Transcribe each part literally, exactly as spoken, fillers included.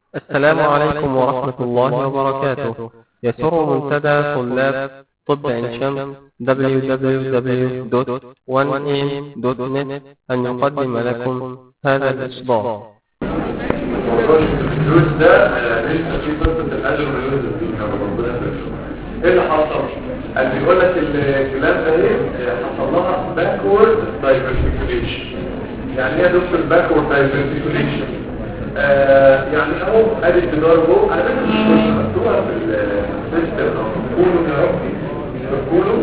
السلام عليكم ورحمة الله وبركاته. يسر منتدى طلاب طب عين شمس دبليو دبليو دبليو دوت وان إيه إم دوت نت أن يقدم لكم هذا الإصدار. موضوع الفلوس ده لسه في قصه الاجر والرزق دي ربنا يبارك. ايه اللي حصل؟ قال بيقول لك الكلام ده ايه حصل لها باكورد دايفرسيفيكيشن. يعني ايه دكتور باكورد دايفرسيفيكيشن؟ آه يعني اهو ادي الجدار اهو انا بس مش مكتوبه في السيستم او كله يا ربي كله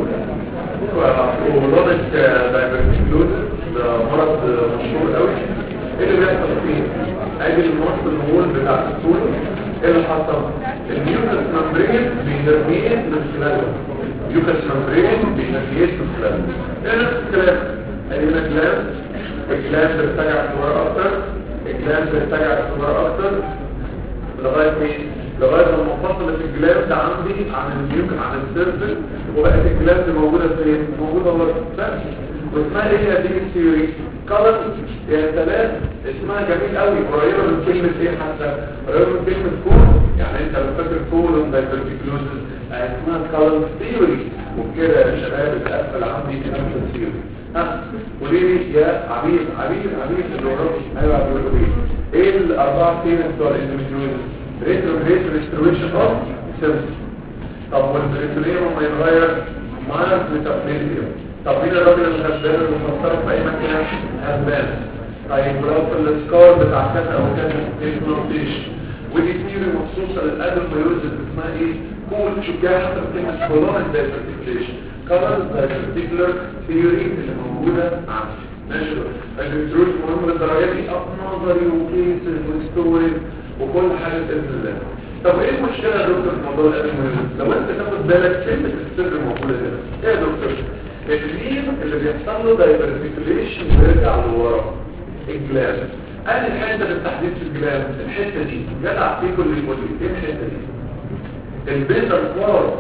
ومرض دايفرسيفيكيشن ده مرض مشهور قوي. ايه اللي بيحصل فيه؟ ادي النص الهول بتاع الطول. ايه اللي حصل؟ الميوكس ممبرين بينرميت من خلاله. الميوكس ممبرين بينرميت من خلاله. ايه نفس الكلام؟ ادي الجلاند الجلاند بترتجع لورا اكتر، الجلاند بترتجع لورا اكتر لغايه ايه؟ لغايه لما فصلت الجلاند عندي عن الميوكس عن السيرفس وبقت الجلاند موجوده فين؟ موجوده ورا بس. واسمها ايه هذه الثيوري؟ قالت يا سلام اسمها جميل قوي قريبه من كلمه ايه حتى قريبه من كلمه كول. يعني انت لو فاكر كول دايفرسيكلوزس اسمها كالن ثيوري. وبكده يا شباب اتقفل عندي كلام الثيوري. ها وليه يا عبيد عبيد عبيد اللي وراك ايوه بيقولوا ايه؟ ايه الاربعه سين بتوع الاندوميتريوزس؟ ريتروجريد ريستوريشن اوف سيلز. طب والبريتوريوم لما يتغير ماينس ميتابوليزم. طب مين الراجل الغزال اللي مفسره في اي مكان؟ هزبان. طيب ولو في السكار بتاع كذا او كذا ديفلوبيشن. ودي ثيوري مخصوصه للادوميوزس اسمها ايه؟ كول شوف كده حتى كلمه كولون دايفرسيفيكيشن. كولون دايفرسيكولر ثيوري اللي موجوده عندي. ماشي. الدكتور مهم للدرجه دي اب نظري وكيسز وستوري وكل حاجه باذن الله. طب ايه المشكله يا دكتور في موضوع الادوميوزس؟ لو انت تاخد بالك كلمه السر موجوده هنا. ايه يا دكتور؟ الريم اللي بيحصل له دايفرسيفيكيشن بيرجع لورا الجلاند. انا الحته بالتحديد في الجلاند الحته دي جدع فيكم اللي يقول لي ايه الحته دي؟ البيزل بارت.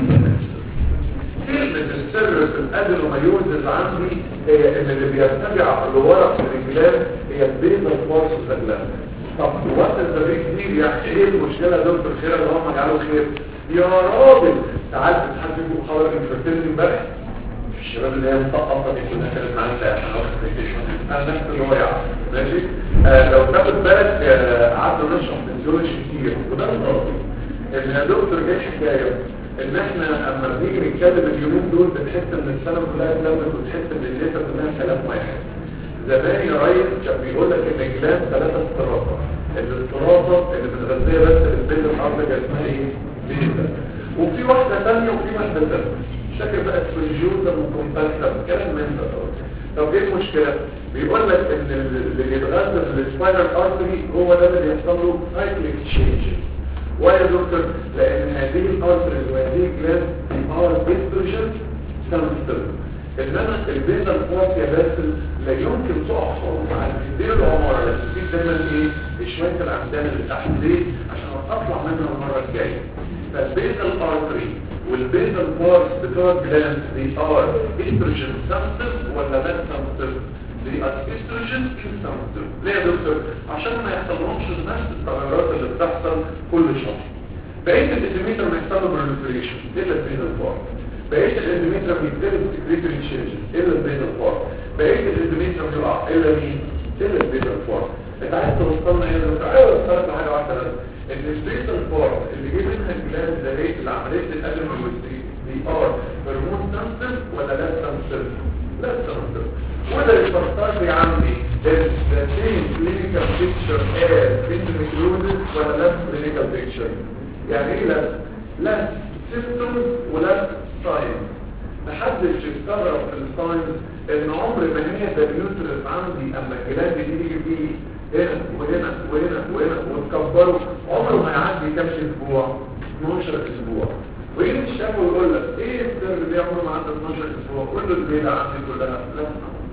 كلمه السر في الادينوميوزس عندي هي ان اللي بيرتجع لورا في الجلاند هي البيزل بارت في الجلاند. طب وقت الزبيب دي يعني ايه المشكله يا دكتور خير اللهم اجعله خير؟ يا راجل تعال تتحدث فيكم خبر الانفرتيلتي امبارح الشباب اللي هي مطقطه دي كلها كانت معانا عشان اخد بريكيشن انا نفس الروايه ماشي. آه لو تاخد بالك آه قعدنا نشرح فيزيولوجي كتير وده قصدي ان يا دكتور ايه الحكايه ان احنا اما بنيجي نتكلم اليومين دول بنحس ان السنه كلها اتلمت وتحس ان الليله كلها كلام واحد. زمان يا ريس كان بيقول لك ان الجلاد ثلاثه استراتة. الاستراتة اللي بتغذيها بس البيض الحرب كان اسمها ايه؟ بيضه. وفي واحده ثانيه وفي واحده ثالثه شكل بقى سبنجوزا وكومباكتا كلام من ده. طب ايه المشكله؟ بيقول لك ان اللي بيتغذى بالسباينال ارتري هو ده اللي بيحصل له سايكليك تشينج. ويا دكتور لان هذه الارتري وهذه الجلاند ار استروجين سنسيتيف. انما البيزل بارت يا باسل لا يمكن تقع خالص مع الدير العمر بس في دايما ايه شويه العمدان اللي تحت ليه عشان اطلع منها المره الجايه. فالبيزل ارتري والبيزل بارت بتوع الجلاند دي ار استروجين سنسيتيف ولا لا سنسيتيف؟ دي استروجين سنسيتيف. ليه يا دكتور؟ عشان ما يحصلهمش نفس التغيرات اللي بتحصل كل شهر. بقيه الاندوميتر ما يحصل له بروليفريشن الا البيزل بارت. بقيه الاندوميتر بيتم سكريتري تشينجز الا البيزل بارت. بقيه الاندوميتر بيقع الا مين؟ الا البيزل بارت. انت عايز توصلنا ايه يا دكتور؟ عايز اوصلك لحاجه واحده بس ان البيزل بارت اللي جه منها الجلاند ده ايه العمليه الادينوميوزس دي ار هرمون سنسيتيف ولا لا سنسيتيف؟ لا سنسيتيف. وده يفسر لي عندي the same clinical picture as endometriosis ولا لا clinical picture؟ يعني ايه لا؟ لا symptoms ولا signs. محدش يستغرب في الساينز ان عمر ما هي ده اليوترس عندي اما الجلاند دي تيجي فيه هنا وهنا وهنا وهنا وتكبره عمره ما يعدي كام اسبوع؟ اتناشر اسبوع. ويجي الشاب ويقول لك ايه السر اللي عمره ما عدى اتناشر اسبوع؟ قول له الليله عندي كلها لا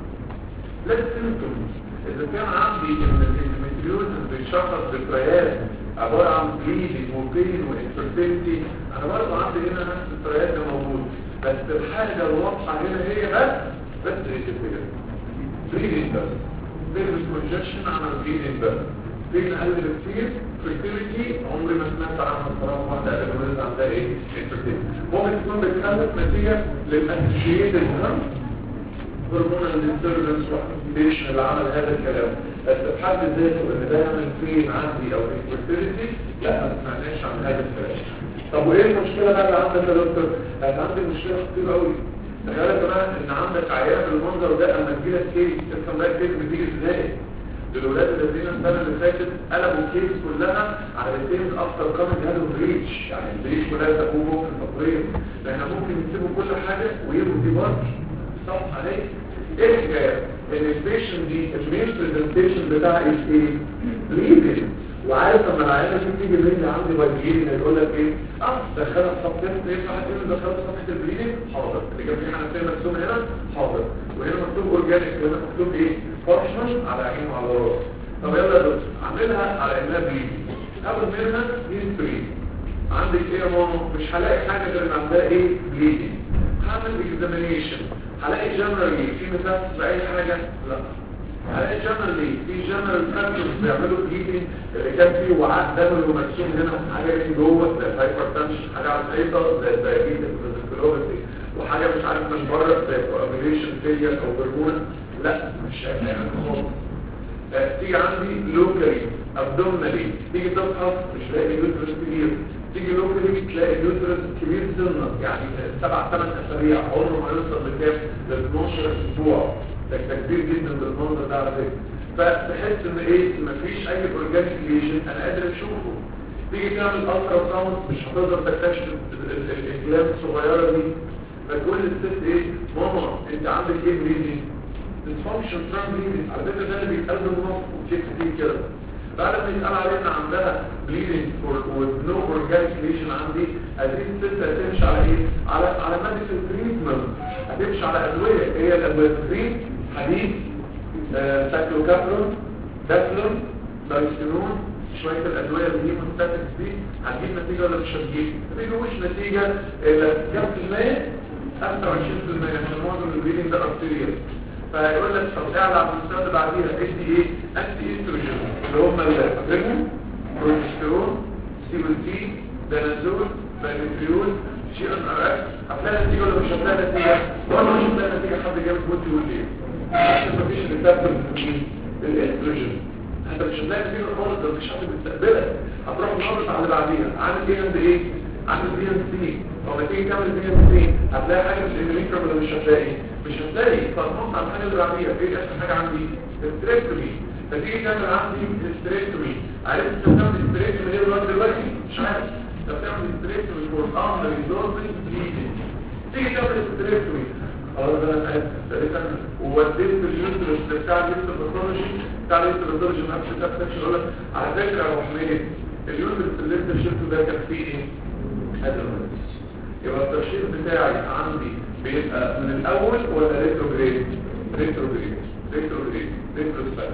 لا سيمبتومز. اذا كان عندي ان الاندوميتريوزس بيشخص ذكريات عباره عن بليدنج وبين وانفيرتيلتي انا برضه عندي هنا نفس الذكريات دي موجوده بس الحاجه الواضحه هنا هي بس بس ايه كده بليدنج بس بيرفس كونجكشن عمل بليدنج بس فين اقل بكتير فيرتيليتي عمري ما سمعت عنها الصراحه واحده ادرينالين عندها ايه الفيرتيليتي ممكن تكون بتخلف نتيجه للاسوشيتد هرمونال ديستربنس واكتيفيشن اللي عمل هذا الكلام بس بحد ذاته ان ده يعمل فين عندي او انفيرتيليتي لا ما سمعناش عن هذا الكلام. طب وايه المشكله بقى اللي عندك يا دكتور؟ انا عندي مشكله كتير قوي. تخيل كمان ان عندك عيان بالمنظر ده اما تجيلك كيس تفهم بقى الكيس بتيجي ازاي. الولاد الذين السنه اللي فاتت قلبوا الكيس كلها على الاثنين اكتر كانوا جهازهم بريتش يعني البريتش كلها تكون ممكن تطريق لان ممكن يسيبوا كل حاجه ويبقوا دي بارك صح عليك. ايه الحكايه؟ ان البيشن دي المين برزنتيشن بتاعها ايه؟ بليدنج. وعارف لما العيانه دي تيجي مني عندي بايجين يقول لك ايه؟ اه دخلها في صفحه ينفع حد يقول دخلها في صفحه البليدنج؟ حاضر. اللي جنبي حنفيه مرسوم هنا؟ حاضر. وهنا مكتوب اورجانيك وهنا مكتوب ايه؟ فارشن على عين وعلى راس. طب يلا يا دكتور اعملها على انها بليدنج. اول منها هيستوري. عندك ايه يا ماما؟ مش هلاقي حاجه غير ان عندها ايه؟ بليدنج. هعمل اكزامينيشن. هلاقي جنرالي في مثال باي حاجه؟ لا. هلاقي جنرالي في جنرال فاكتورز بيعملوا بليدنج اللي كان فيه وعاء دموي ومرسوم هنا حاجه من جوه زي الهايبرتنشن حاجه على الحيطه زي الدايابيتس والسكلوروسي وحاجه مش عارف من بره زي كوابيليشن فيلير او هرمون. لا مش هيعمل خالص. تيجي عندي لوكالي ابدومينالي تيجي تفحص مش لاقي يوترس كبير. تيجي لوكالي تلاقي اليوترس كبير سنه يعني سبع ثمان اسابيع عمره ما يوصل لكام ل اتناشر اسبوع. ده كبير جدا بالمنظر ده على فكره. فتحس ان ايه مفيش اي اورجانيك ليجن انا قادر اشوفه. تيجي تعمل الترا ساوند مش هتقدر تكتشف الكلام الصغيره دي. فتقول للست ايه ماما انت عندك ايه بليدنج؟ ديسفانكشن فرام بليدنج. على فكره ده اللي بيتقال بالنص وتشيك فيه كده. بعد ما يتقال علينا ان عندها بليدنج ونو اورجانيك ليجن عندي هذه الست هتمشي على ايه؟ على على ميديكال تريتمنت. هتمشي على ادويه هي الادويه دي حديد آه، سايكلوكابرون دافلون دايستيرون شويه الادويه اللي هي مستاتكس دي هتجيب نتيجه ولا مش هتجيب؟ ما بيجيبوش نتيجه الا كام في المية؟ خمسة وعشرين في المية عشان معظم البليدنج ده ارتيريال. فيقول لك طب اعلى على المستوى اللي بعديها ادي ايه؟ انتي استروجين اللي هم الفيرمون بروجستيرون سيبلتين دانازول بانيفريول شي ان ار اكس. هتلاقي نتيجه ولا مش هتلاقي نتيجه؟ ولا مش هتلاقي نتيجه حد جاب بوت يقول ليه؟ عشان مفيش ريسبتور في الاستروجين. انت مش هتلاقي نتيجه خالص ده مفيش حد بيستقبلك. هتروح تنظف على اللي بعديها عامل ايه عند ايه؟ عامل بي ام سي. طب ما تيجي تعمل بي ام سي هتلاقي حاجه في الامريكا ولا مش هتلاقي؟ مش هتلاقي. فتنص على الحاجه اللي بعديها ايه اخر حاجه عندي؟ استريكتومي. فتيجي تعمل عندي استريكتومي. عرفت انت بتعمل استريكتومي ليه لغايه دلوقتي؟ مش عارف. انت بتعمل استريكتومي فور اندر ريزوربنج بليدنج. تيجي تعمل استريكتومي خلاص انا عارف تقريبا ووديت اليوترس بتاع الهيستوباثولوجي بتاع الهيستوباثولوجي ما اعرفش ده يقول لك على فكره يا ابو حميد اليوترس اللي انت شفته ده كان فيه ايه؟ ادرينالين. يبقى الترشيح بتاعي عندي بيبقى من الاول ولا ريتروجريد؟ ريتروجريد ريتروجريد ريتروسبكت.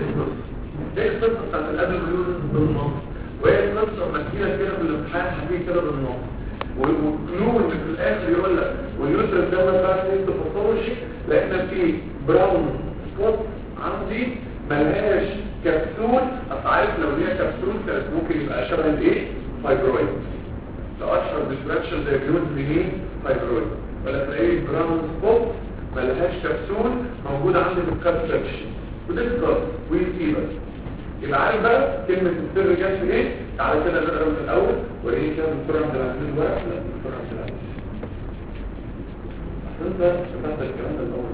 ايه القصه بتاعت الادرينالين بالنص؟ وهي القصه مكتوبه كده في الامتحان حكي كده بالنص. والكلو اللي في الاخر يقول لك واليوترس ده ما بتاعت الهيستوباثولوجي لان في براون سبوت عندي ملهاش كبسول. عارف لو ليها كبسول كانت ممكن يبقى شبه الايه؟ فايبرويد. لو اشهر ديفرنشال دايجنوز لمين؟ فايبرويد. ولا تلاقي براون سبوت ملهاش كبسول موجوده عندي في الكاب سكشن وديسكاس ويسيبك. يبقى عارف بقى كلمه السر جت في ايه؟ تعالى كده نقرا من الاول وريني كده بسرعه من العمليه الورق. لا بسرعه من العمليه انت فتحت الكلام ده الاول.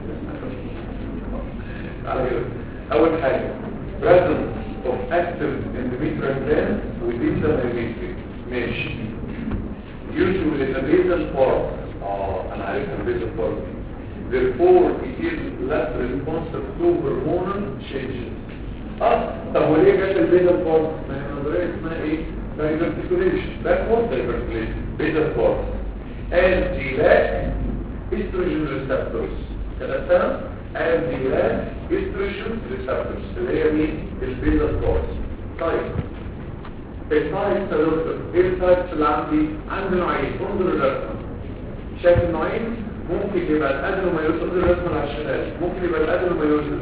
تعالى كده اول حاجه presence of active endometrial gland within the endometrium. ماشي. usually the basal part اه انا عارفها البيزل part دي. therefore it is less responsive to hormonal changes. اه طب وليه جت البيزل part؟ ما هي نظريه اسمها ايه؟ diverticulation backward diverticulation basal part and the lack estrogen receptors. كده فاهم؟ and the lack estrogen receptors اللي هي مين؟ البيزل part. طيب التايبس يا دكتور ايه التايبس اللي عندي؟ عندي نوعين. انظر الرسمه. شايف النوعين؟ ممكن يبقى الادنومايوسيس الرسمه على الشمال ممكن يبقى الادنومايوسيس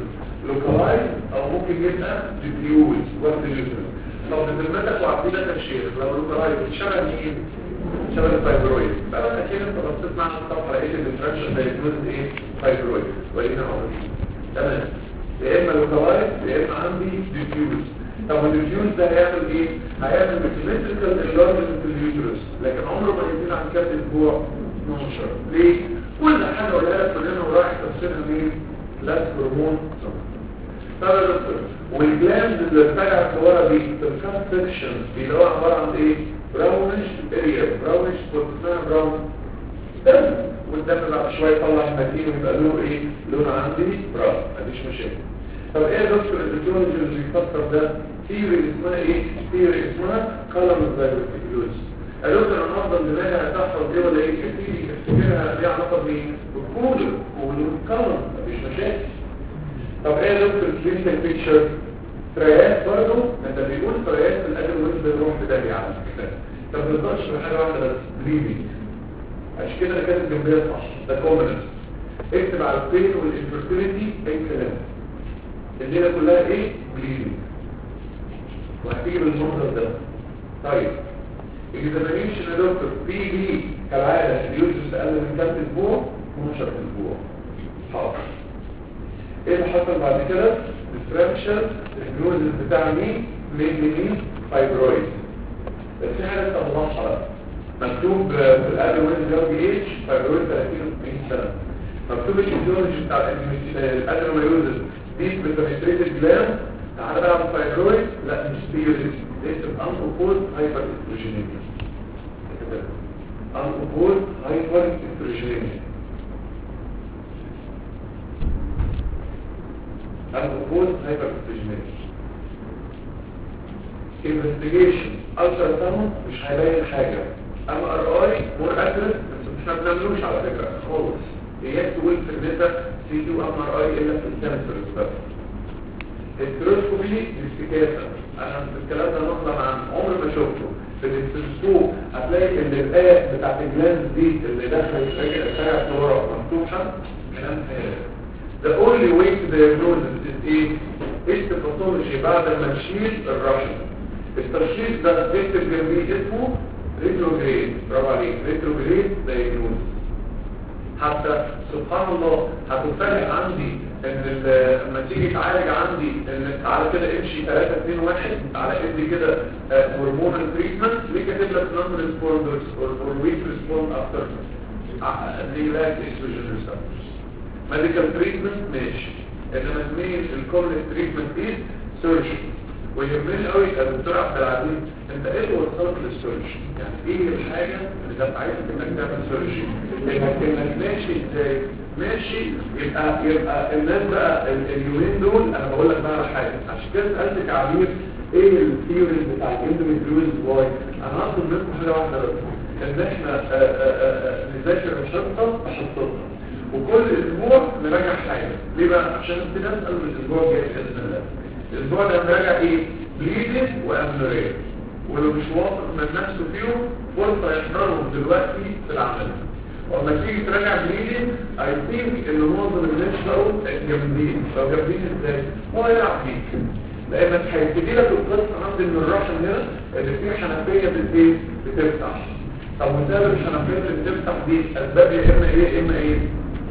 لوكالايز او ممكن يبقى ديفيوز وقت اليوترس. طب بذمتك وعقيدتك يا شيخ لو لوكالايز شبه مين؟ شبه الفايبرويد. بقى اكيد انت بصيت معنا الصفحه لقيت ان الديفرنشال دايجنوز ايه؟ فايبرويد. ولينا عمري تمام. يا اما لوكالايز يا اما عندي ديفيوز. طب الديفيوز ده هيعمل ايه؟ هيعمل سيمتريكال انلارجمنت في اليوترس، لكن عمره ما يزيد عن كام اسبوع؟ اتناشر. ليه؟ كل حاجه قولها لك كلنا ورايح تفسيرها مين؟ لاس هرمون. طب يا دكتور والجلاند اللي ارتجعت لورا دي الكات سكشن اللي هو عباره عن ايه؟ براونش اريا، براونش اسمها براون دم، والدم بعد شويه يطلع هيماتين ويبقى له ايه؟ لون عندي براون، مفيش مشاكل. طب ايه يا دكتور الفيزيولوجي اللي بيفسر ده؟ ثيوري اسمها ايه؟ ثيوري اسمها كولم فايبروتيكلوز. يا دكتور انا افضل دماغي هتحصل دي ولا ايه؟ كتير افتكرها ليها علاقه بمين؟ بالكودر والكولم، مفيش مشاكل. طب ايه يا دكتور الكلينيكال بيكتشر؟ تريات برضه، انت بيقول تريات الاجل وينزل بيروح بدايه على فكره. طب ما تقدرش بحاجه واحده بس، بليدنج. عشان كده انا كاتب جنبيها صح، ده كومنس. اكتب على البين والانفيرتيليتي اي كلام. الليله كلها ايه؟ بليدنج. وهتيجي بالمنظر ده. طيب اكزامينيشن يا دكتور بي بي كالعاده اليوزرز اقل من كام اسبوع؟ اتناشر اسبوع. حاضر. ايه اللي حصل بعد كده؟ ديفرنشال الجلوزز بتاع مين؟ مين مين؟ فايبرويد. بس في حاجه تطلعها بقى مكتوب في الادر ويز جاوبي اتش فايبرويد ثلاثين وستين سنه. مكتوب الفيزيولوجي بتاع الادر ويوزز دي بتريتريتد جلام. تعالى بقى على الفايبرويد، لا مش ثيوري، اسم انوبول هايبر استروجينيميا. انوبول هايبر استروجينيميا. انوبول هايبر استروجينيميا. انفستيجيشن الترا ساوند مش هيبين حاجه. ام ار اي مور اكيوريت بس مش هنعملوش على فكره خالص. اياك تقول في النساء سي تي ام ار اي الا في السنسورز بس. التروسكوبي الاستكاسة انا في الكلام ده نقلا عن عمر ما شفته. في الاستروسكوب هتلاقي ان الآية بتاعت الجلاند دي اللي دخلت الساعة لورا مفتوحة كلام فارغ. The only way to diagnose is ايه؟ هيستوباثولوجي بعد ما نشيل الرشن. التشخيص ده اكتب جنبيه اسمه ريتروجريد. برافو عليك، ريتروجريد دايجنوز. حتى سبحان الله هتفرق عندي ان لما تيجي تعالج عندي ان تعالى كده امشي ثلاثة اتنين واحد على ادي كده هرمونال تريتمنت ليه كاتب لك نون ريسبوندرز اور ويك ريسبوند افتر دي لاك استروجين ريسبتورز. ميديكال تريتمنت ماشي، انما زميل الكورنيك تريتمنت ايه؟ سيرجري. ويهمني قوي يا دكتور عبد العزيز انت ايه اللي وصلك للسيرجري؟ يعني ايه الحاجه اللي كانت عايزك انك تعمل سيرجري؟ انك انك ماشي ازاي؟ ماشي يبقى يبقى الناس بقى اليومين دول انا بقول لك بقى على حاجه عشان كده سالتك عبير ايه الثيوري بتاع الاندوميتريوز واي؟ انا هطلب منكم حاجه واحده بس ان احنا نذاكر الشرطه بحصتها وكل اسبوع نراجع حاجه. ليه بقى؟ عشان نبتدي نسال من الاسبوع الجاي باذن الله. الاسبوع ده نراجع ايه؟ بليدنج وامنوريا، ولو مش واثق من نفسه فيهم فرصه يحضرهم دلوقتي في العمل. ولما تيجي تراجع بليدنج اي ثينك ان معظم الناس بقوا جامدين. لو جامدين ازاي؟ هو يلعب فيك لانك هيبتدي لك القصه عندي من الرحم هنا اللي فيه حنفيه بالايه؟ بتفتح. طب وسبب الحنفيه اللي بتفتح دي اسباب يا اما ايه يا اما ايه؟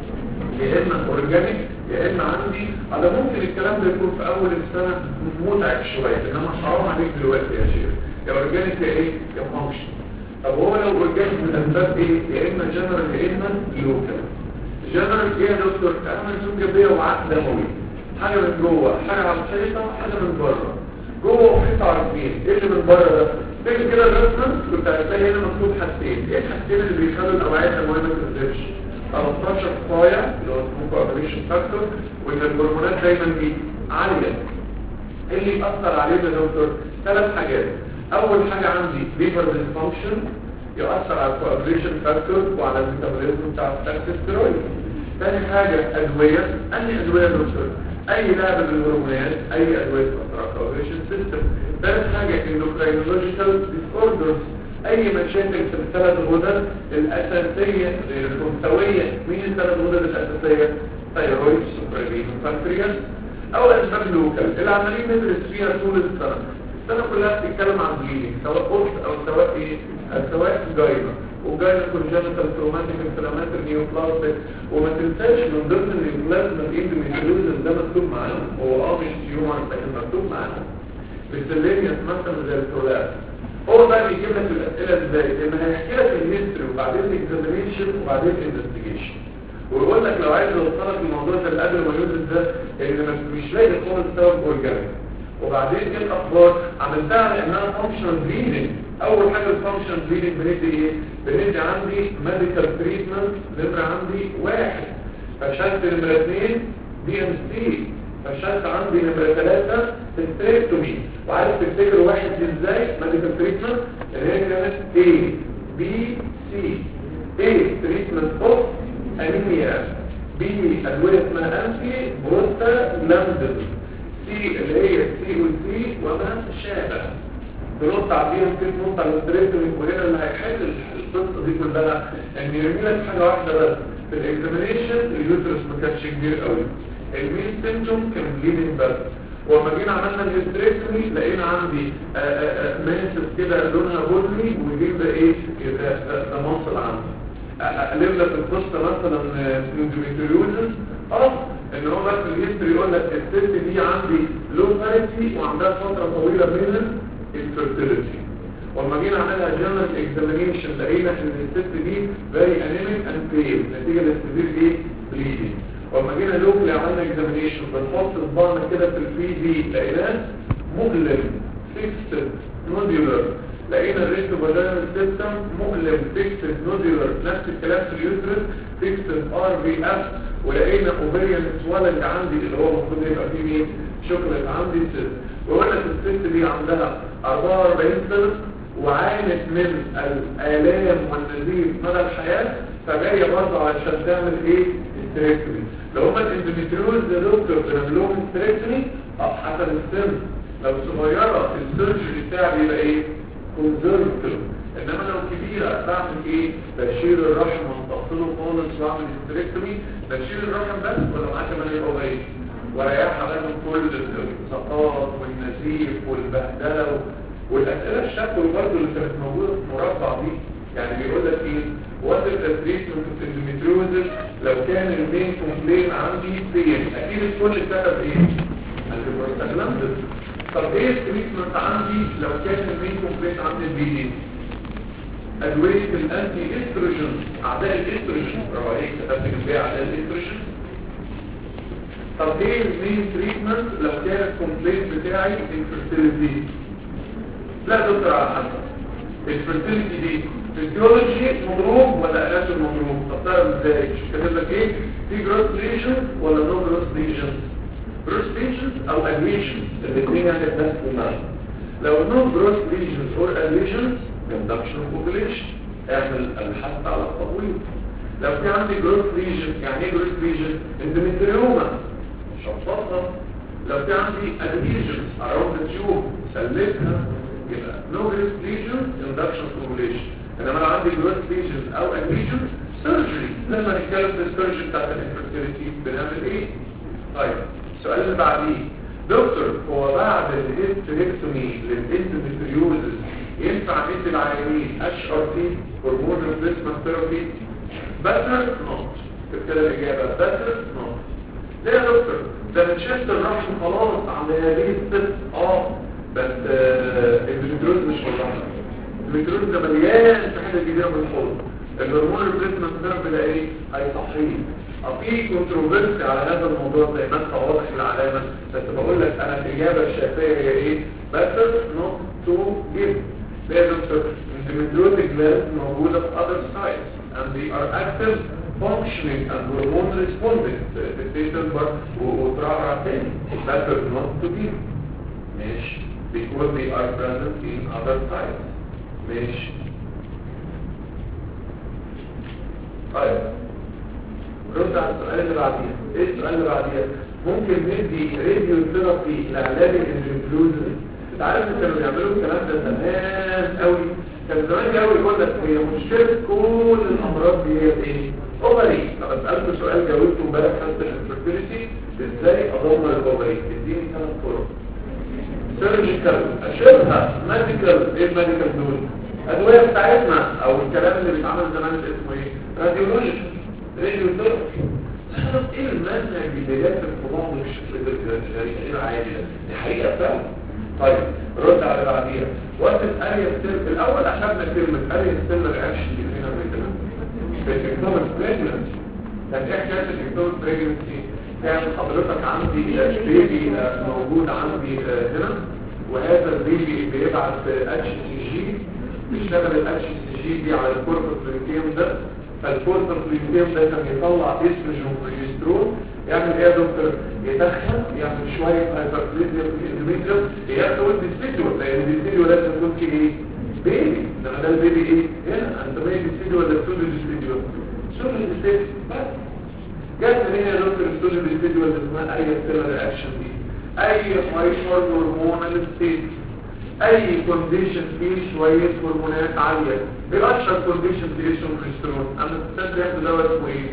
يا اما اورجانيك يا اما عندي انا ممكن الكلام ده يكون في اول السنه متعب شويه انما حرام عليك دلوقتي يا شيخ. يا اورجانيك يا ايه؟ يا فانكشن. طب هو لو اورجانيك من اسباب ايه؟ يا اما جنرال يا اما لوكال. جنرال ايه يا دكتور؟ اعمل سوق جبيه وعقد دموي. حاجه من جوه، حاجه على الحيطه، حاجه من بره. جوه وحيطه عارفين ايه اللي من بره ده؟ تيجي كده الرسمه كنت هتلاقي هنا مكتوب حاجتين. ايه الحاجتين اللي بيخلوا الاوعيه الدمويه ما تنزلش؟ ثلاثة عشر صايع اللي هو اسمه كوابريشن فاكتور، وان الهرمونات دايما دي عاليه. ايه اللي ياثر عليه يا دكتور؟ ثلاث حاجات. اول حاجه عندي ليفر ديسفانكشن يؤثر على الكوابريشن فاكتور وعلى الميتابوليزم بتاع التستيرويد. ثاني حاجه ادويه. انهي ادويه يا دكتور؟ اي لعبه بالهرمونات، اي ادويه تاثر على الكوابريشن سيستم. ثالث حاجه اندوكراينولوجيكال ديسوردرز، اي مشاكل في الثلاث غدد الاساسيه الخمسويه. مين الثلاث غدد الاساسيه؟ ثايرويد، سوبرالين، وبنكرياس. او اسباب لوكال اللي عمالين ندرس فيها طول السنه. السنه كلها بتتكلم عن بليدنج سواء قلت او سواء ايه سواء جاينا وجاينا كونجنتال تروماتيك انفلاماتوري نيوبلاستيك. وما تنساش من ضمن البلازما الاندوميتريوزس ده مكتوب معاهم هو اه مش تيومر لكن مكتوب معاهم بالسيلينيوس مثلا زي البرولابس. هو بقى بيجيب لك الاسئله ازاي؟ ان هيحكي لك الهيستوري وبعدين الاكزامينشن وبعدين الانفستيجيشن ويقول لك لو عايز اوصلك الموضوع ده قبل ما يوزن ده ان مش لاقي خالص سبب اورجانيك. وبعدين ايه الاخبار؟ عملتها على انها فانكشنال بليدنج. اول حاجه الفانكشنال بليدنج بندي ايه؟ بندي عندي ميديكال تريتمنت نمره عندي واحد، فشلت نمره اثنين دي ام سي، فشلت عندي نمره ثلاثه هيستريكتومي. وعايز تفتكر واحد دي ازاي؟ ميديكال تريتمنت اللي هي كانت A B C. A تريتمنت اوف انيميا، B ادويه اسمها انتي بروستاجلاندين، سي اللي هي سي والسي وما شابه. بنقطة عبيهم كيف نقطة الاستريتومي وهنا اللي هيحل القصة دي كلها ان يرمي لك حاجة واحدة بس في الاكزامينيشن. اليوترس ما كانش كبير قوي، المين سيمتوم كان بليدنج بس. وما جينا عملنا الاستريتومي لقينا عندي ماسس كده لونها بني ويجيب ده ايه ده, ده مصل عندي. اقلب لك القصة مثلا اندوميتريوزس اه ان هو بس الهيستوري يقول لك الست دي عندي لو فاريتي وعندها فترة طويلة من الفيرتيليتي. وما جينا عملها جنرال اكزامينيشن لقينا ان الست دي فيري انيميك اند بيل نتيجة للسيفير ايه بليدنج. وما جينا لوكلي عملنا اكزامينيشن بنحط صباعنا كده في الفي دي لقيناه مؤلم فيكسد نوديولر. لقينا الريتو فاجينال سيستم مؤلم فيكسد نوديولر، نفس الكلام في اليوترس فيكسد ار في اف. ولقينا اوفيريان سوالنج عندي اللي هو المفروض يبقى فيه مين شوكليت عندي ست. وقلنا الست دي عندها أربعة وأربعين سنه وعانت من الالام والنزيف مدى الحياه، فجايه برضه علشان تعمل ايه استريكتومي. لو هما الاندوميتريوز يا دكتور بنعمل لهم استريكتومي حسب السن. لو صغيره السيرجري بتاعي بيبقى ايه كونزرفتيف، انما لو كبيره بعمل ايه بشيل الرحم وانتقله خالص واعمل استريكتومي. بشيل الرحم بس ولا معاه كمان الاوبريشن واريحها بقى من كل السقطات والنزيف والبهدله والاسئله الشكوى برضه اللي كانت موجوده في المربع دي. يعني بيقول لك ايه وات التريتمنت في الاندوميتريوزس لو كان المين كومبلين عندي بين اكيد الكل كتب ايه البروستاجلاندين. طب ايه التريتمنت عندي لو كان المين كومبلين عندي البي ادويه الانتي استروجين اعداء الاستروجين. برافو عليك كتبت جنبيها اعداء الاستروجين. طب ايه المين تريتمنت لو كان الكومبلين بتاعي انفيرتيليتي؟ لا دكتور على حسب الفيرتيليتي دي فيزيولوجي مضروب ولا اناتومي مضروب. طب تعرف ازاي؟ مش كاتب لك ايه في جروث ليجن ولا نو جروث ليجن؟ جروث ليجن او ادميشن الاثنين يعني نفس المعنى. لو نو جروث ليجن اور ادميشن كوندكشن بوبوليشن اعمل البحث على التطويل. لو في عندي جروث ليجن يعني ايه جروث ليجن؟ اندوميتريوما شفطها. لو في عندي ادميشن اراوند تيوب سلكها يبقى نو جروث ليجن كوندكشن بوبوليشن. انما لو عندي جروث ليجن او ادميشن سيرجري. لما نتكلم في السيرجري بتاعت الانفيرتيليتي بنعمل ايه؟ طيب السؤال اللي بعديه دكتور هو بعد الهيستريكتومي للاندوميتريوزس ينفع ندي العيانين اتش ار تي هرمون ريبليسمنت ثيرابي؟ باتر نوت. كده الاجابه باتر نوت. ليه يا دكتور؟ ده من شفت الرحم خلاص عند هذه الست اه بس الفيتروز مش والله الفيتروز ده مليان في حاجه كبيره من الحوض. الهرمون ريبليسمنت ثيرابي ده ايه؟ هيصحيه. في كونتروفيرسي على هذا الموضوع زي ما انت واضح العلامه، بس بقول لك انا الاجابه الشافعيه هي ايه؟ better not to give. ليه يا دكتور؟ endometriotic glands موجوده في other sites and they are active functioning and hormone responding. البيشنت وتراجع تاني better not to give. ماشي because they are present in other sites. ماشي طيب رد على السؤال اللي بعديه. ايه السؤال اللي بعديه؟ ممكن ندي راديو ثيرابي لعلاج الاندوميتريوزس. انت عارف كانوا بيعملوا الكلام ده زمان قوي. كان زمان قوي يقول لك هي مشكله كل الامراض دي هي ايه؟ اوفري. لما سالته سؤال جاوبته امبارح حتى الانفيرتيليتي ازاي ادمر الاوفري؟ اديني ثلاث طرق. سيرجيكال اشيلها، ميديكال. ايه الميديكال دول؟ ادويه بتاعتنا او الكلام اللي بيتعمل زمان اسمه ايه؟ راديولوجي، راديو ثيرابي. تعرف ايه المنهج اللي جاب الفضاء بالشكل ده غير عادي؟ دي حقيقه فعلا. طيب رد على اللي بعديها. وقت الاريا ستيل الاول اخذنا كلمه اريا ستيل رياكشن اللي فينا مثلا في الكتومس بريجننسي. كان ايه حكايه الكتومس بريجننسي؟ كان حضرتك عندي بيبي موجود عندي هنا، وهذا البيبي بيبعت اتش سي جي، بيشتغل الاتش سي جي دي على الكوربس بريتيوم ده، فالكوربس بريتيوم ده كان يطلع استروجين وبروجسترون. يعمل ايه يا دكتور؟ يدخل يعمل شويه هايبربليزيا في الاندوميتريوم، ياخد الديسيديو، لان الديسيديو لازم يكون فيه ايه؟ بيبي. لما ده البيبي ايه؟ هنا انت مين الديسيديو ولا السودو ديسيديو؟ سودو ديسيديو بس. جت منين يا دكتور السودو ديسيديو اللي اسمها اي ستيلر رياكشن دي؟ اي هايبر هرمونال ستيت، اي كونديشن فيه شويه هرمونات عاليه. ايه اشهر كونديشن فيه البروجسترون؟ اما الستات ياخدوا دواء اسمه ايه؟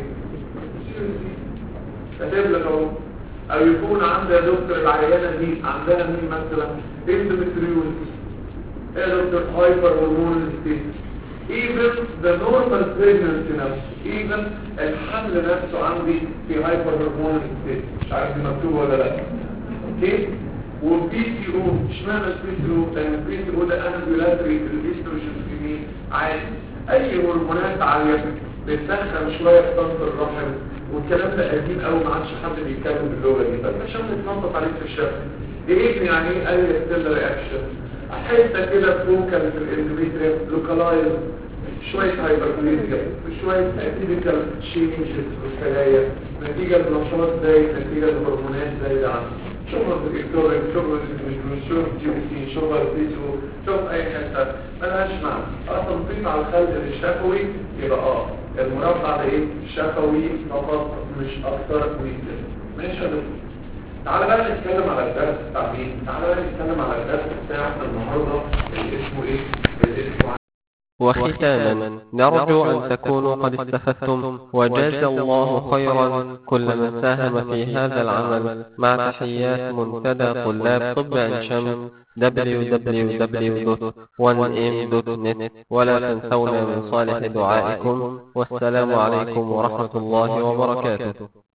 كاتب لك اهو. او يكون عندها دكتور العيانه دي عندها مين مثلا؟ اندوميتريوزس. ايه يا دكتور؟ هايبر هرمونال ستيت. even the normal pregnancy نفسه، even الحمل نفسه عندي في هايبر هرمونال ستيت. مش عارف دي مكتوبه ولا لا. اوكي. والبي سي او، اشمعنى البي سي او؟ لان البي سي او ده انابيولاتري في الاستروجين في مين؟ عادي. اي هرمونات عاليه بتسخن شويه في طنط الرحم، والكلام ده قديم قوي، ما عادش حد بيتكلم باللغه دي، بس عشان نتنطط عليك في الشكل. ايه يعني ايه اي ستيل رياكشن؟ حته كده فوكال في الاندوميتريوم، لوكالايز، شويه هايبربليزيا، شويه اتيبيكال تشينجز في الخلايا نتيجه لنشاط زايد، نتيجه لهرمونات زايده عنده. شغل الدكتور، شغل الدكتور جي شغل الفيزيو، شوف اي حته ملهاش معنى. اه تنطيط على الخلق الشفوي يبقى اه المربع ده ايه؟ شفوي فقط مش اكتر ويكتر. ماشي يا دكتور. تعالى بقى نتكلم على الدرس بتاع مين؟ تعالى بقى نتكلم على الدرس بتاع النهارده اللي اسمه ايه؟ اللي اسمه وختاما نرجو أن تكونوا قد استفدتم، وجزى الله خيرا كل من ساهم في هذا العمل، مع تحيات منتدى طلاب طب عين شمس دبليو دبليو دبليو دوت وان ام دوت نت. ولا تنسونا من صالح دعائكم، والسلام عليكم ورحمة الله وبركاته.